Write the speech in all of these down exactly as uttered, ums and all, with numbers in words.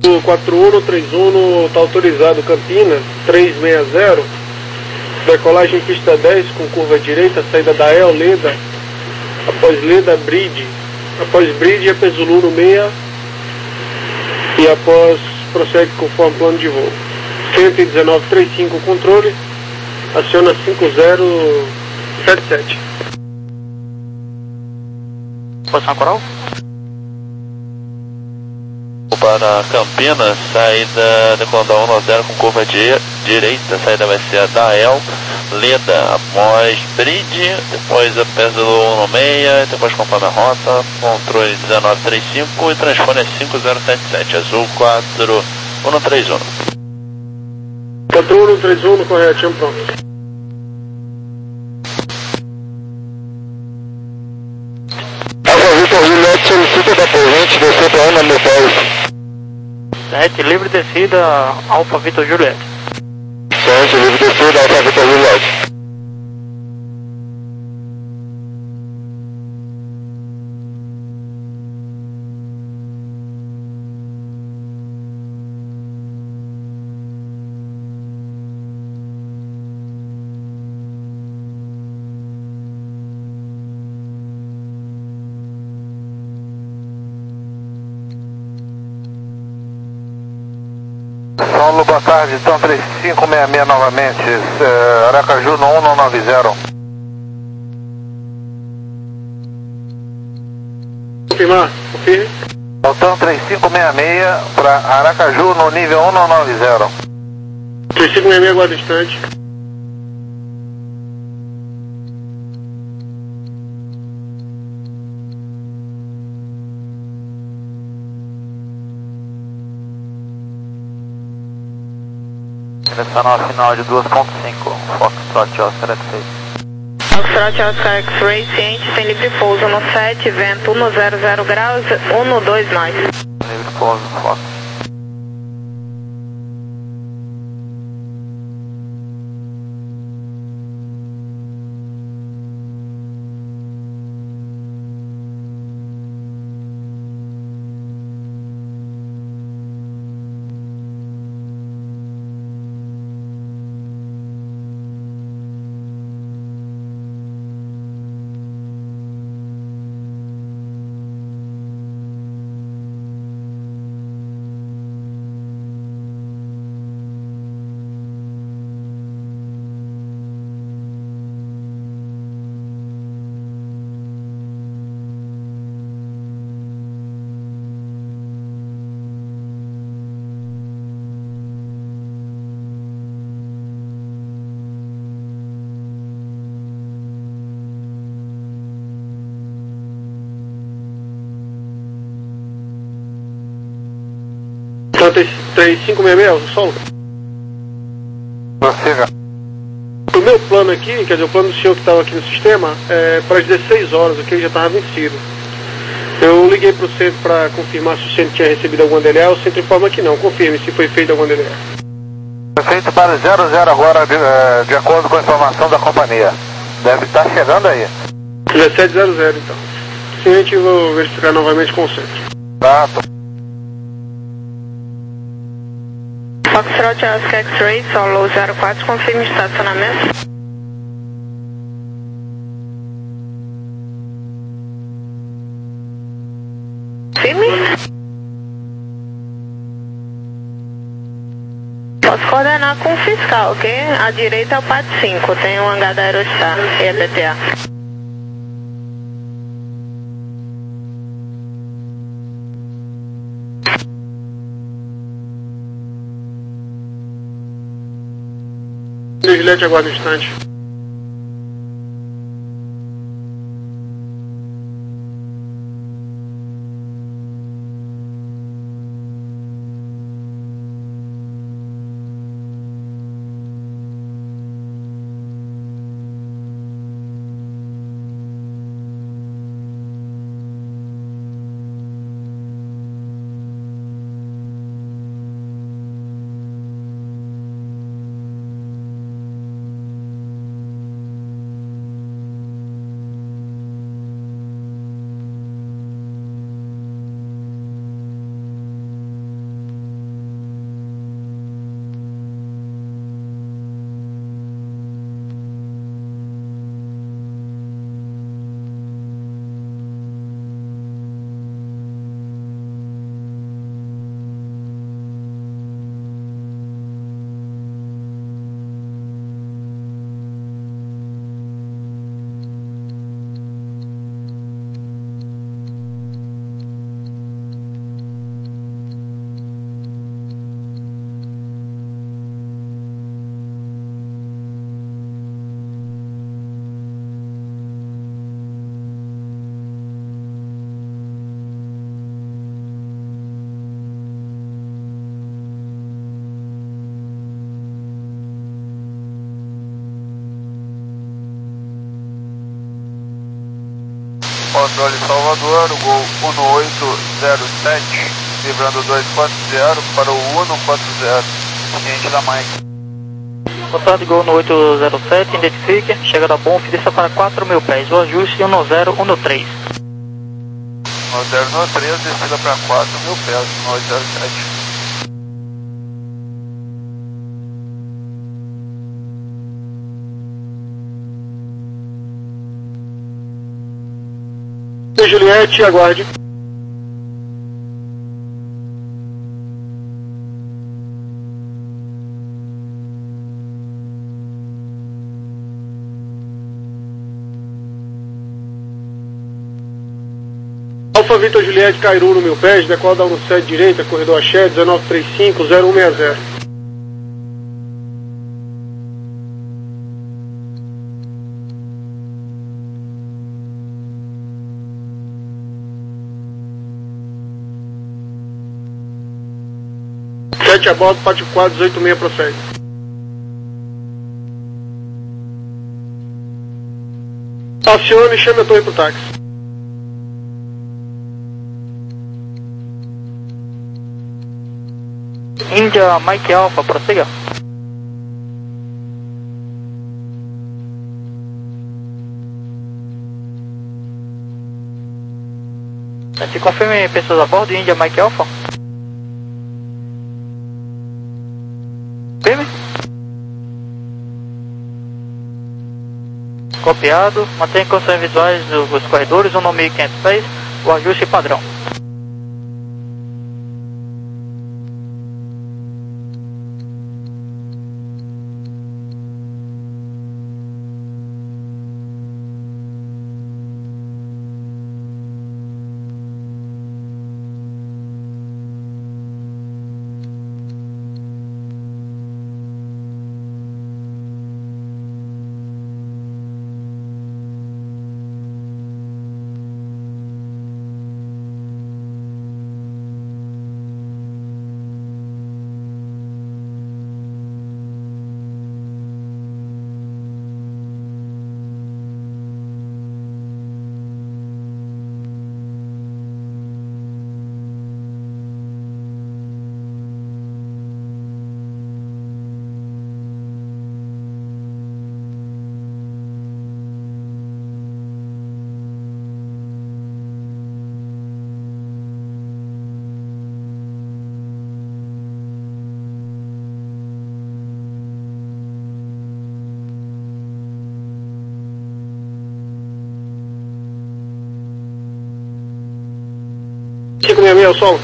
quatro um três um está autorizado Campinas, trezentos e sessenta, decolagem pista dez com curva direita, saída da El, Leda, após Leda, Bridge, após Bridge é Pezulu no meia e após prossegue conforme plano de voo. cento e dezenove trinta e cinco controle, aciona cinco zero sete sete. Posição coral? Para Campinas, saída decolando da um zero com curva di direita, saída vai ser a da El, Leda, após Bridge, depois a Pezulu no meia, depois conforme a rota, controle dezenove trinta e cinco e transpone cinco zero sete sete, azul quatro um três um. quatro um três um, corretinho, pronto. Alfa Vitor Juliette solicita da corrente descer para Ana Metais. sete, livre descida, Alfa Vitor Juliette. sete, livre descida, Alfa Vitor Juliette. Paulo, boa tarde, então três cinco seis seis novamente, uh, Aracaju no um nove zero. Confirmar, confirme. Então três cinco seis seis para Aracaju no nível um nove zero. três cinco seis seis, aguarda distante. Direcional final de dois ponto cinco, Foxtrot Oscar X-Ray. Foxtrot Oscar X-Ray, ciente, sem livre pouso no sete, vento um zero zero graus, um dois nós. Livre pouso, Fox. três cinco seis seis, solo. Prossiga. O meu plano aqui, quer dizer, o plano do senhor que estava aqui no sistema, é para as dezesseis horas, o que já estava vencido. Eu liguei para o centro para confirmar se o centro tinha recebido alguma D L A, o centro informa que não. Confirme se foi feita alguma D L A. Foi feito para zero zero agora, de, de acordo com a informação da companhia. Deve estar chegando aí. dezessete zero zero, então. Sim, a gente vai verificar novamente com o centro. Tá. Foxtrot Oscar X-Ray, solo zero quatro, confirme estacionamento. Firme? Posso coordenar com o fiscal, ok? À direita é o P A T cinco, tem o hangar da Aerostar e a D T A. Juliette, aguarda um instante. Controle Salvador, o Gol um oito zero sete, livrando dois quatro zero para o um quatro zero, ciente da Mike. Contato Gol no oito zero sete, identifique, chegada bom, desça para quatro mil pés, o ajuste um zero um três. um zero um três, descida para quatro mil pés, um oito zero sete. Juliette, aguarde. Alfa Vitor Juliette, Cairu no mil pés, decola da um sete direita, corredor Axé, dezenove trinta e cinco, zero um seis zero. sete a bordo, pátio quatro, dezoito seis, prossegue. Acione e chame a torre pro táxi. Índia Mike Alpha, prossiga. Se confirme pessoas a bordo, Índia Mike Alpha. Firme. Copiado. Mantenha condições visuais dos corredores, um mil e quinhentos pés, o ajuste padrão. cinco seis seis, o som.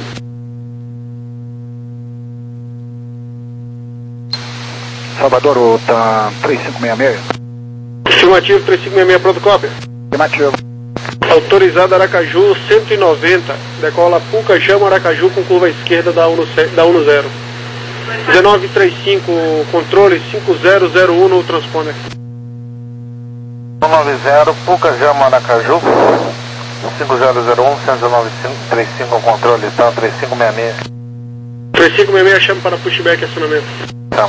Salvador, o tá três cinco seis seis. Afirmativo, três cinco seis seis, pronto, cópia. Afirmativo. Autorizado Aracaju, cento e noventa, decola Puca Jama Aracaju com curva esquerda da um zero. dezenove trinta e cinco, controle cinco zero zero um no transponder. um nove zero, Puca Jama Aracaju, cinco zero zero um, cento e nove cinco, trinta e cinco, controle, tá, três cinco seis seis. três cinco seis seis, chama para pushback e acionamento. Tá.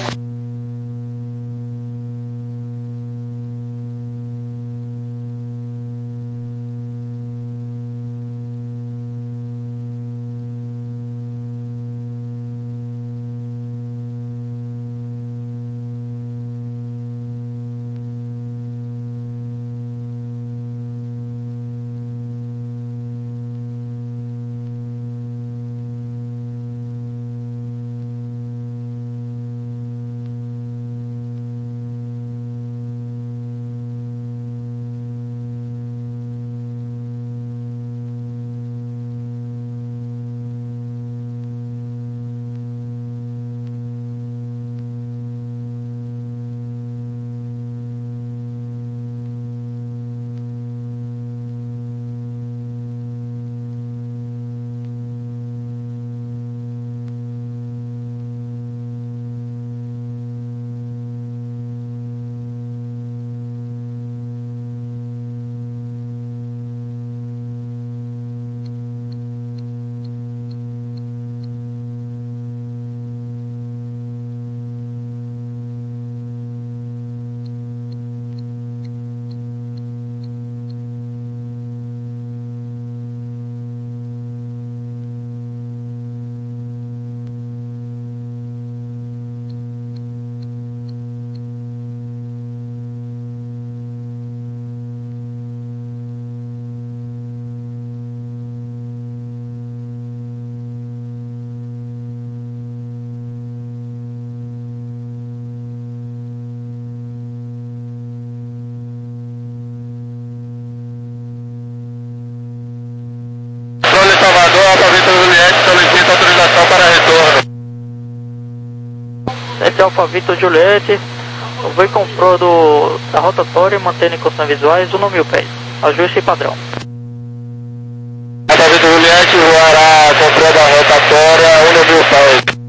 sete Alfa Vitor Juliette, o voo comprou do, da rotatória, mantendo em condições visuais um mil pés. Ajuste padrão. Alfa Vitor Juliette voará comprou da rotatória um mil pés.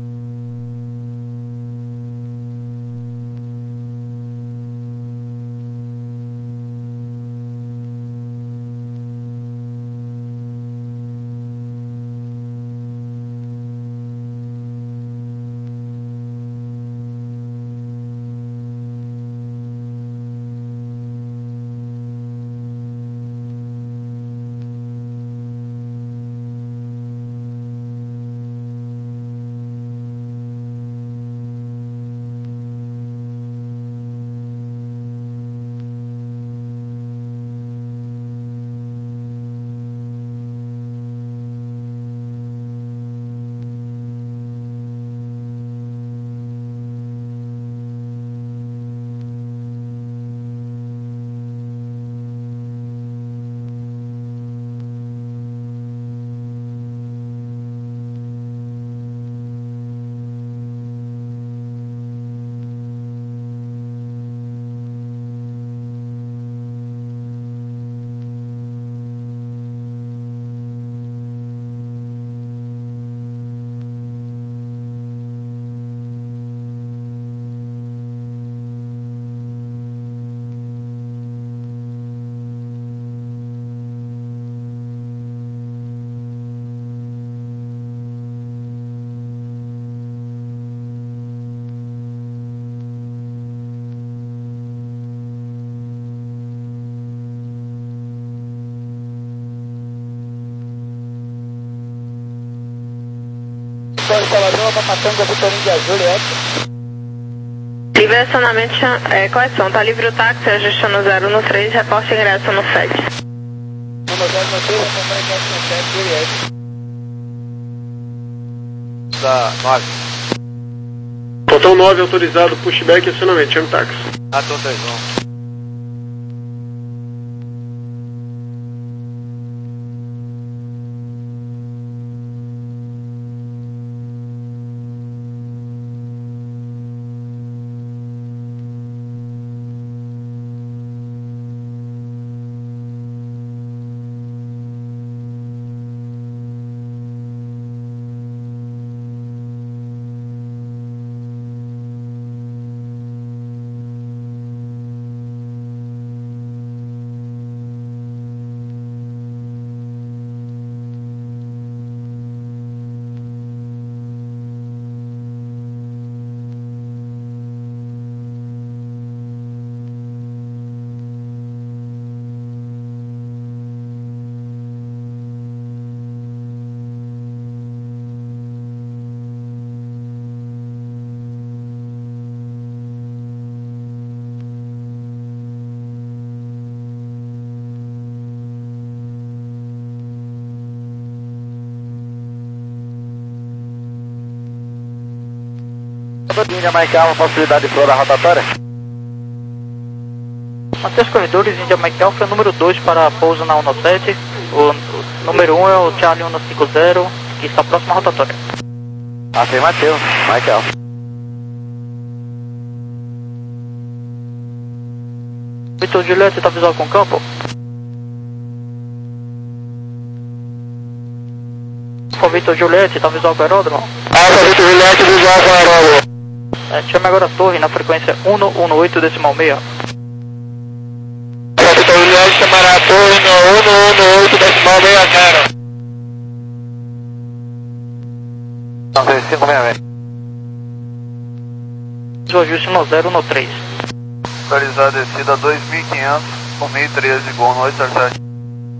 Instalador, Papatango, Vitorinho de Juliette. Livre acionamento, é, correção, tá livre o táxi, ajustando zero no três, reporte ingresso no sete. No zero no três, acompanha ingresso no sete, Juliette. Da nove. Botão nove autorizado, pushback e acionamento, chame táxi. Ah, tô três, vamos. Índia Mike Alpha, possibilidade de flor da rotatória? Matheus Corredores, Índia Mike Alpha, número dois para pouso na um sete. O, o número um é o Charlie cento e cinquenta, que está próximo à rotatória. Afirmativo, Mike Alpha. Vitor Juliette, está visual com campo? Alfa Vitor Juliette, está visual com aeródromo? Alfa Vitor Juliette, visual com aeródromo. É, chame agora a torre na frequência um um oito decimal seis. Alfa Vitor Juliette, chamará a torre no um um oito decimal seis zero. nove cinco seis seis. O ajuste no zero no três. Localizar a descida dois mil e quinhentos, um mil e treze, Gol no oito zero sete.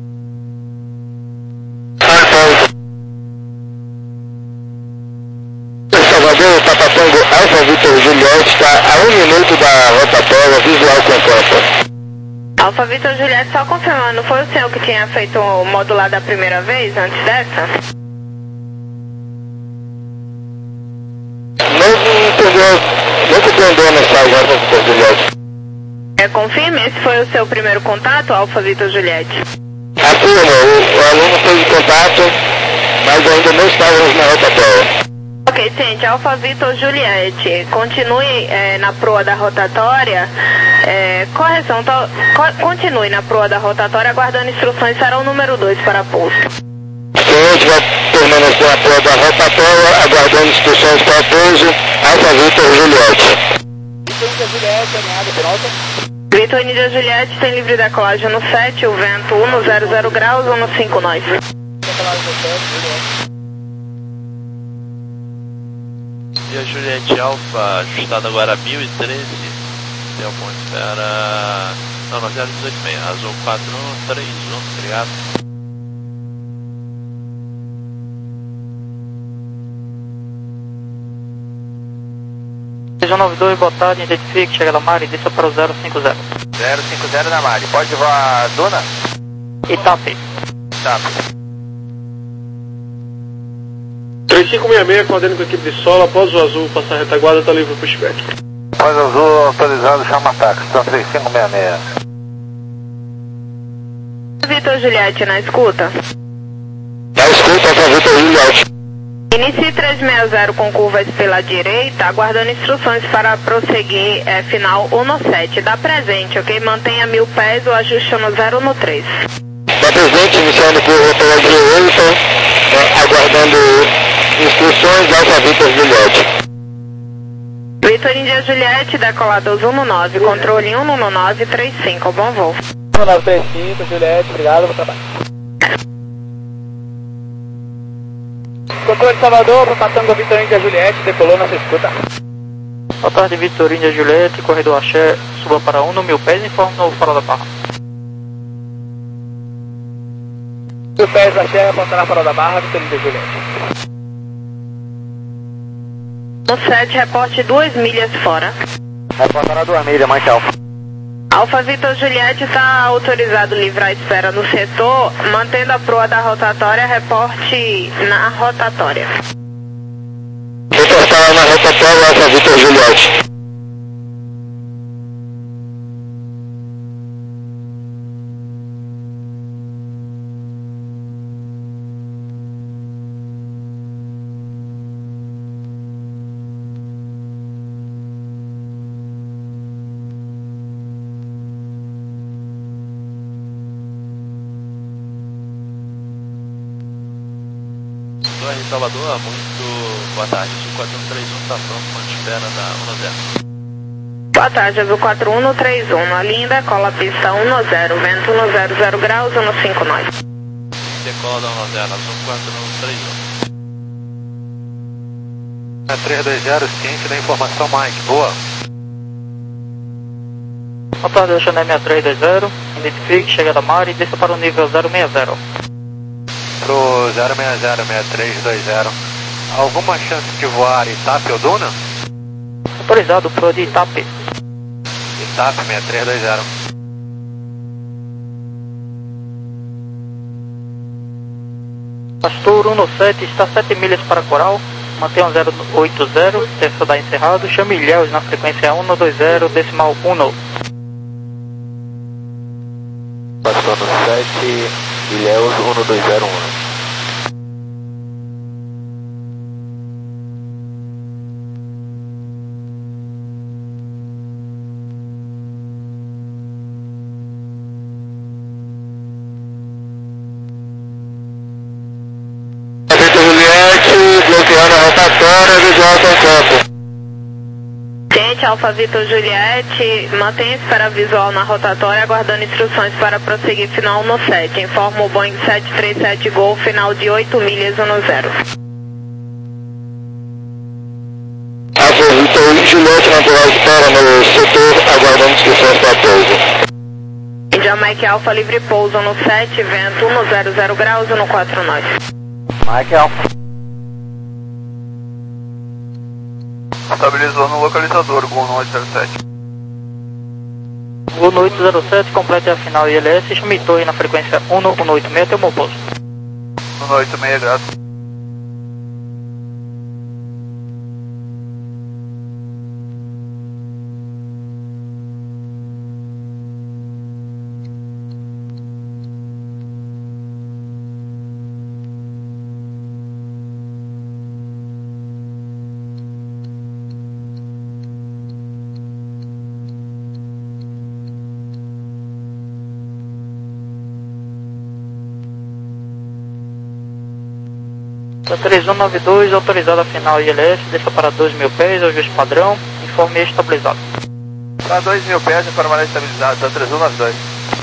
Salvador, Papatango, Alfa Vitor Juliette está a um minuto da rotatória, visual com campo. Alfa Vitor Juliette, só confirmando, foi o senhor que tinha feito o modular da primeira vez, antes dessa? Não entendeu, não compreendeu a mensagem, Alfa Vitor Juliette. É, confirme, esse foi o seu primeiro contato, Alfa Vitor Juliette? Afirma, o, o aluno fez contato, mas ainda não estávamos na rotatória. Ok, Ok, ciente. Alfa Vitor Juliette, continue é, na proa da rotatória. É, correção, to, co, continue na proa da rotatória, aguardando instruções, será o número dois para pouso. Ciente, vai permanecer na proa da rotatória, aguardando instruções para pouso. Alfa Vitor Juliette. Vitor Índia Juliette, alinhado, Pirota. Vitor Índia Juliette, tem livre decolagem no sete, o vento um no zero zero graus, um no cinco nós. Decolagem no sete, Juliette. E a Juliette Alfa, ajustado agora a mil e treze, deu ponto espera... Não, não, zero dezoito seis, azul quatro um três um, obrigado. Seja nove dois, boa tarde, identifique, chega da Mari, desça para o zero cinco zero. zero cinco zero na Mari, pode voar Duna? Itape. Itape. três cinco seis seis, coordenando com a equipe de solo, após o azul passar a retaguarda, está livre para o pushback. Após azul, autorizado, chama ataque, estão três cinco seis seis. Vitor Juliette, na escuta. Na escuta, Alfa Vitor Juliette. Inicie trezentos e sessenta com curvas pela direita, aguardando instruções para prosseguir é, final um no sete. Dá presente, ok? Mantenha mil pés ou ajuste no zero no três. Dá presente, iniciando curva pela direita, aguardando instruções, Alfa Vitor Juliette. Vitor Índia Juliette, decolados um no nove, controle um no nove três cinco, bom voo. um nove três cinco, Juliette, obrigado, bom trabalho. Controle de Salvador, para Tango Vitor Índia Juliette, decolou na sua escuta. Boa tarde, Vitor Índia Juliette, corredor Axé, suba para um no mil pés, informe no farol da barra. Mil pés, Axé, apontar na farol da barra, Vitor Índia Juliette. No sete, reporte duas milhas fora. Reporta na duas milhas, Mike Alfa. Alfa Vitor Juliette está autorizado livrar a espera no setor, mantendo a proa da rotatória, reporte na rotatória. Reportar na rotatória, Alfa Vitor Juliette. Torre de Salvador, muito boa tarde. Azul quatro um três um está pronto, quando espera da um no zero. Boa tarde, Azul quatro um no três um, na linda, cola pista um no zero, vento um no zero zero graus, um no cinco nós. Decola da um no zero, Azul quatro um três um. É três dois zero, ciente da informação, Mike, boa. Boa tarde, Chanel seis três dois zero, identifique, chega da Mari, desça para o nível zero seis zero. Pro zero seis zero seis três dois zero. Alguma chance de voar Itape ou Duna? Autorizado pro de Itape. Itape seis três dois zero. Pastor um no sete, está sete milhas para Coral, mantenha um zero oito zero, terça da encerrado, chame Ilhéus na frequência um no dois zero, decimal um no. Pastor no sete, Ilhéus um no dois zero um. Bloqueando a rotatória, visual com campo. Ciente, Alfa Vitor Juliette, mantenha espera visual na rotatória, aguardando instruções para prosseguir final no sete. Informa o Boeing sete três sete Gol, final de oito milhas um no zero. Alfa Vitor Juliette, natural espera no setor, aguardando instruções para pouso. India Mike Alfa, livre pouso no sete, vento um no zero zero graus, um no quatro nós. Mike Alfa. Estabilizou no localizador, Gol no oito zero sete. Gol no oito zero sete, complete a final I L S, chame torre na frequência um no um no oito seis até o meu posto. um no oito seis, graças. três um nove dois, autorizado a final I L S, desça para dois mil pés, ajuste padrão, informe estabilizado. Para dois mil pés, informe estabilizado, tá três um nove dois.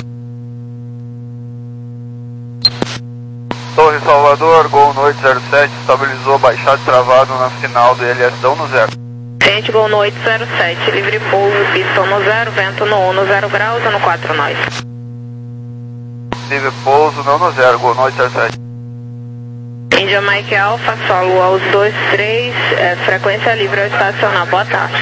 Torre Salvador, Gol Noite zero sete, estabilizou baixado e travado na final do I L S da um no zero. Gente, Gol Noite zero sete, livre pouso, pista no zero, vento no um no zero graus, no quatro nós. Livre pouso, não no zero, Gol Noite zero sete. Índia Mike Alpha, solo aos dois três, é, frequência livre ao estacionar, boa tarde.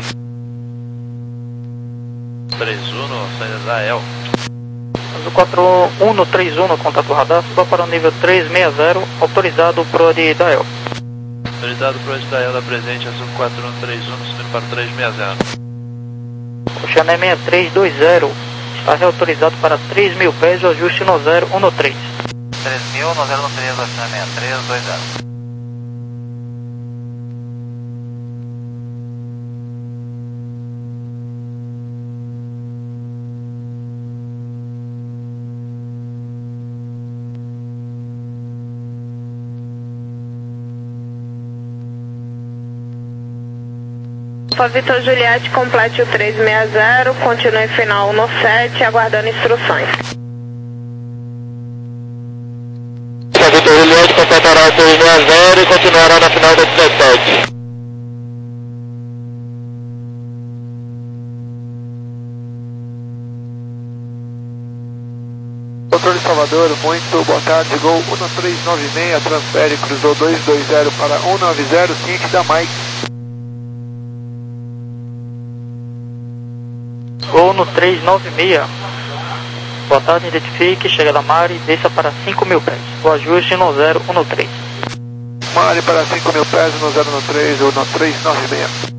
três um, saída da E L. quatro um no três um no contato radar, suba para o nível três seis zero, autorizado para o de Dael. Autorizado para o de Dael da presente, azul quatro um três um, subindo para o três seis zero. O Xané seis três dois zero está reautorizado para três mil pés, o ajuste no zero um no três. três mil, no zero no três, o Xané seis três dois zero. Alfa Vitor Juliette, complete o três seis zero, continue final no sete, aguardando instruções. Alfa Vitor Juliette completará o três seis zero e continuará na final da dezessete. Controle Salvador, muito boa tarde, Gol um três nove seis, transfere, cruzou dois dois zero para um nove zero, ciente da Mike. Gol no três nove seis. Boa tarde, identifique, chega da Mari, desça para cinco mil pés. O ajuste no zero um no três. Mari para cinco mil pés, no zero no três, ou no três nove seis.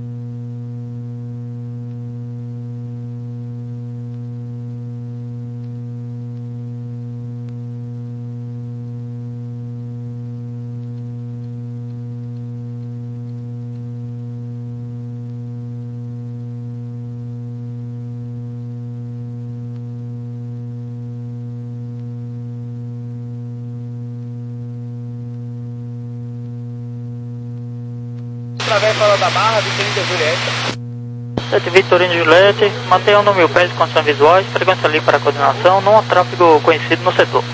Através da Barra, Vitorino de Juliette. sete Vitorino de Juliette, mantenha no mil pés de condições visuais, frequência livre para coordenação, não há tráfego conhecido no setor.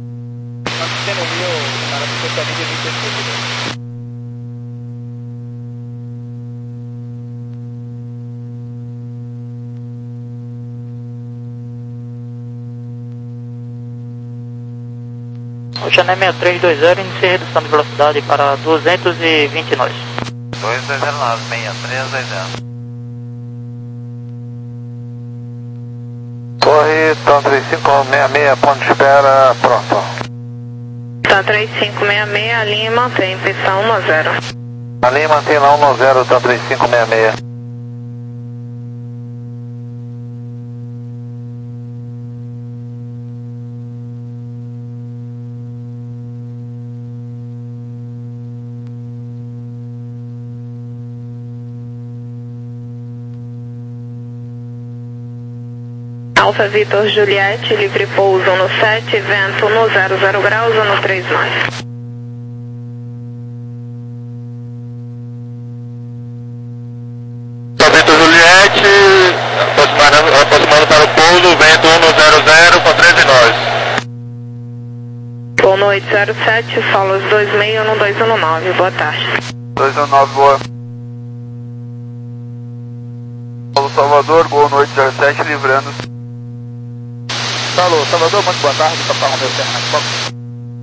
O Xané seis três dois zero inicia redução de velocidade para duzentos e vinte nós. dois dois zero nove, seis três dois zero. Torre, Tom três cinco seis seis, ponto de espera, pronto. Tom três cinco seis seis, a linha mantém, pista um no zero. A linha mantém lá um no zero, Tom três cinco seis seis. Alfa Vitor Juliette, livre pouso no sete, vento no zero zero graus ou no três nós. Alfa Vitor Juliette, aproximando, aproximando para o pouso, vento um no zero zero com treze nós. Boa noite, zero sete, solos dois seis no dois um nove, boa tarde. dois um nove, boa. Paulo Salvador, boa noite, zero sete, livrando. Alô, Salvador, muito boa tarde, Papai Romeu Fernandes Fox.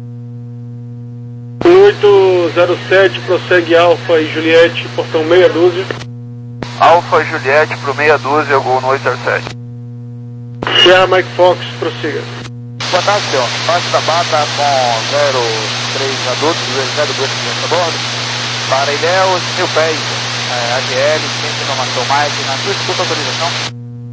oito zero sete, prossegue Alfa e Juliette, portão meia dúzia. Alfa Juliette pro meia dúzia, Gol no oito zero sete. Sierra Mike Fox, prossiga. Boa tarde, senhor. Norte da Bata com zero três adultos, zero dois crianças a bordo. Para Ilhéus, mil pés, é, A G L, sem informação mais, na sua escuta autorização.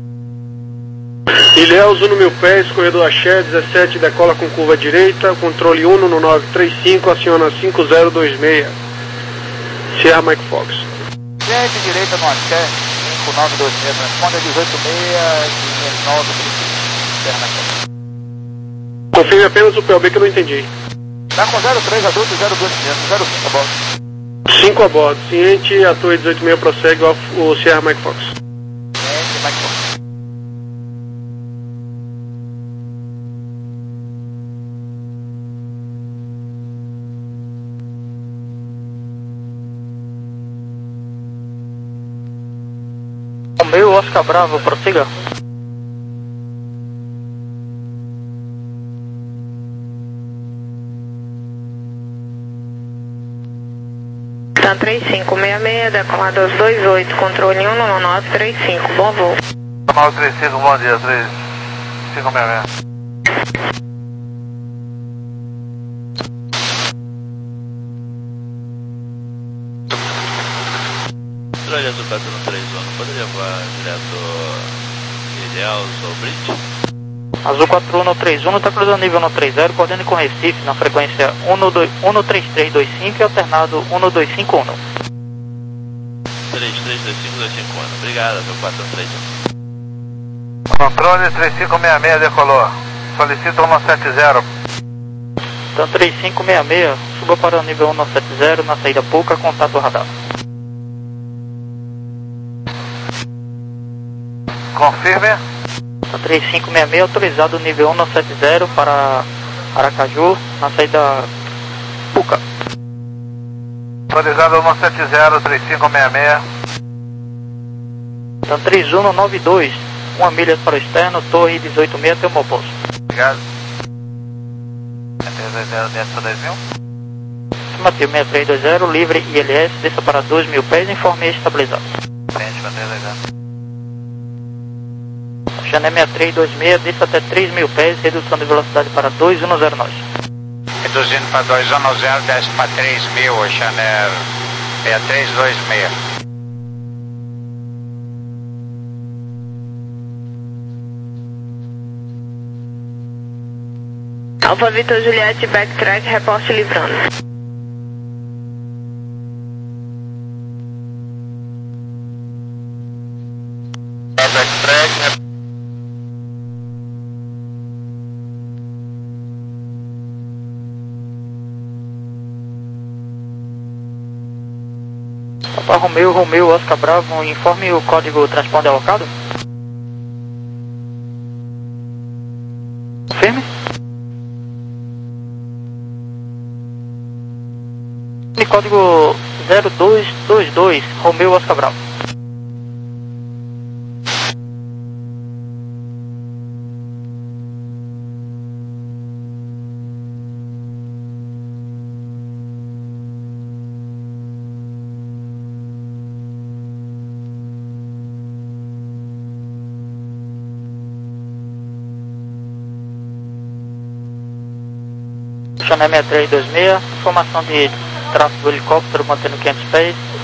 Ilhéus, um no mil pés, corredor Axé, dezessete, decola com curva direita, controle um no nove três cinco, aciona cinco zero dois seis. Sierra Mike Fox. Gente, direita no Axé, cinco nove dois seis, responde a dezoito seis, e nove, Sierra Mike Fox. Confirme apenas o P O B que eu não entendi. Tá com zero três adulto, zero dois quinhentos, zero cinco a bordo. cinco a bordo. Ciente, a Torre dezoito seis prossegue o, o Sierra Mike Fox. Ciente, Mike Fox. Romeu, Oscar Bravo, prossiga. Tá três cinco seis seis, decolado dois oito, controle um nove nove três cinco, bom voo. nove três cinco, bom dia, três cinco seis seis. Australia Azul quatro um três um, pode levar direto Ilhéus ou Bridge? Azul quatro um três um, está cruzando nível um três zero, coordenando com Recife na frequência um três três dois cinco e alternado um dois cinco um. três três dois cinco dois cinco um, obrigado, Azul quatro um três um. Controle três cinco seis seis, decolou. Solicito um sete zero. Então três cinco seis seis, suba para o nível um sete zero, na saída pouca, contato radar. Confirme. Então três cinco seis seis, autorizado nível um sete zero para Aracaju, na saída Puca. Autorizado um sete zero, três cinco seis seis. Então três um nove dois, uma milha para o externo, Torre dezoito seis até o meu posto. Obrigado. três dois zero, desce para dois mil. Estimativa seis três dois zero, livre I L S, desça para dois mil pés, informe estabilizado. Frente para três dois zero. Chané seis três dois seis, desça até três mil pés, redução de velocidade para dois um zero nove. Reduzindo para dois um zero, desce para três mil, Chané seis três dois seis. Alfa Vitor Juliette, backtrack, reporte livrando. Backtrack. Papa Romeu, Romeu, Oscar Bravo, informe o código transponder alocado. Firme. E código zero dois dois dois, Romeu, Oscar Bravo. Chané seis três dois seis, informação de tráfego do helicóptero mantendo quinhentos pés,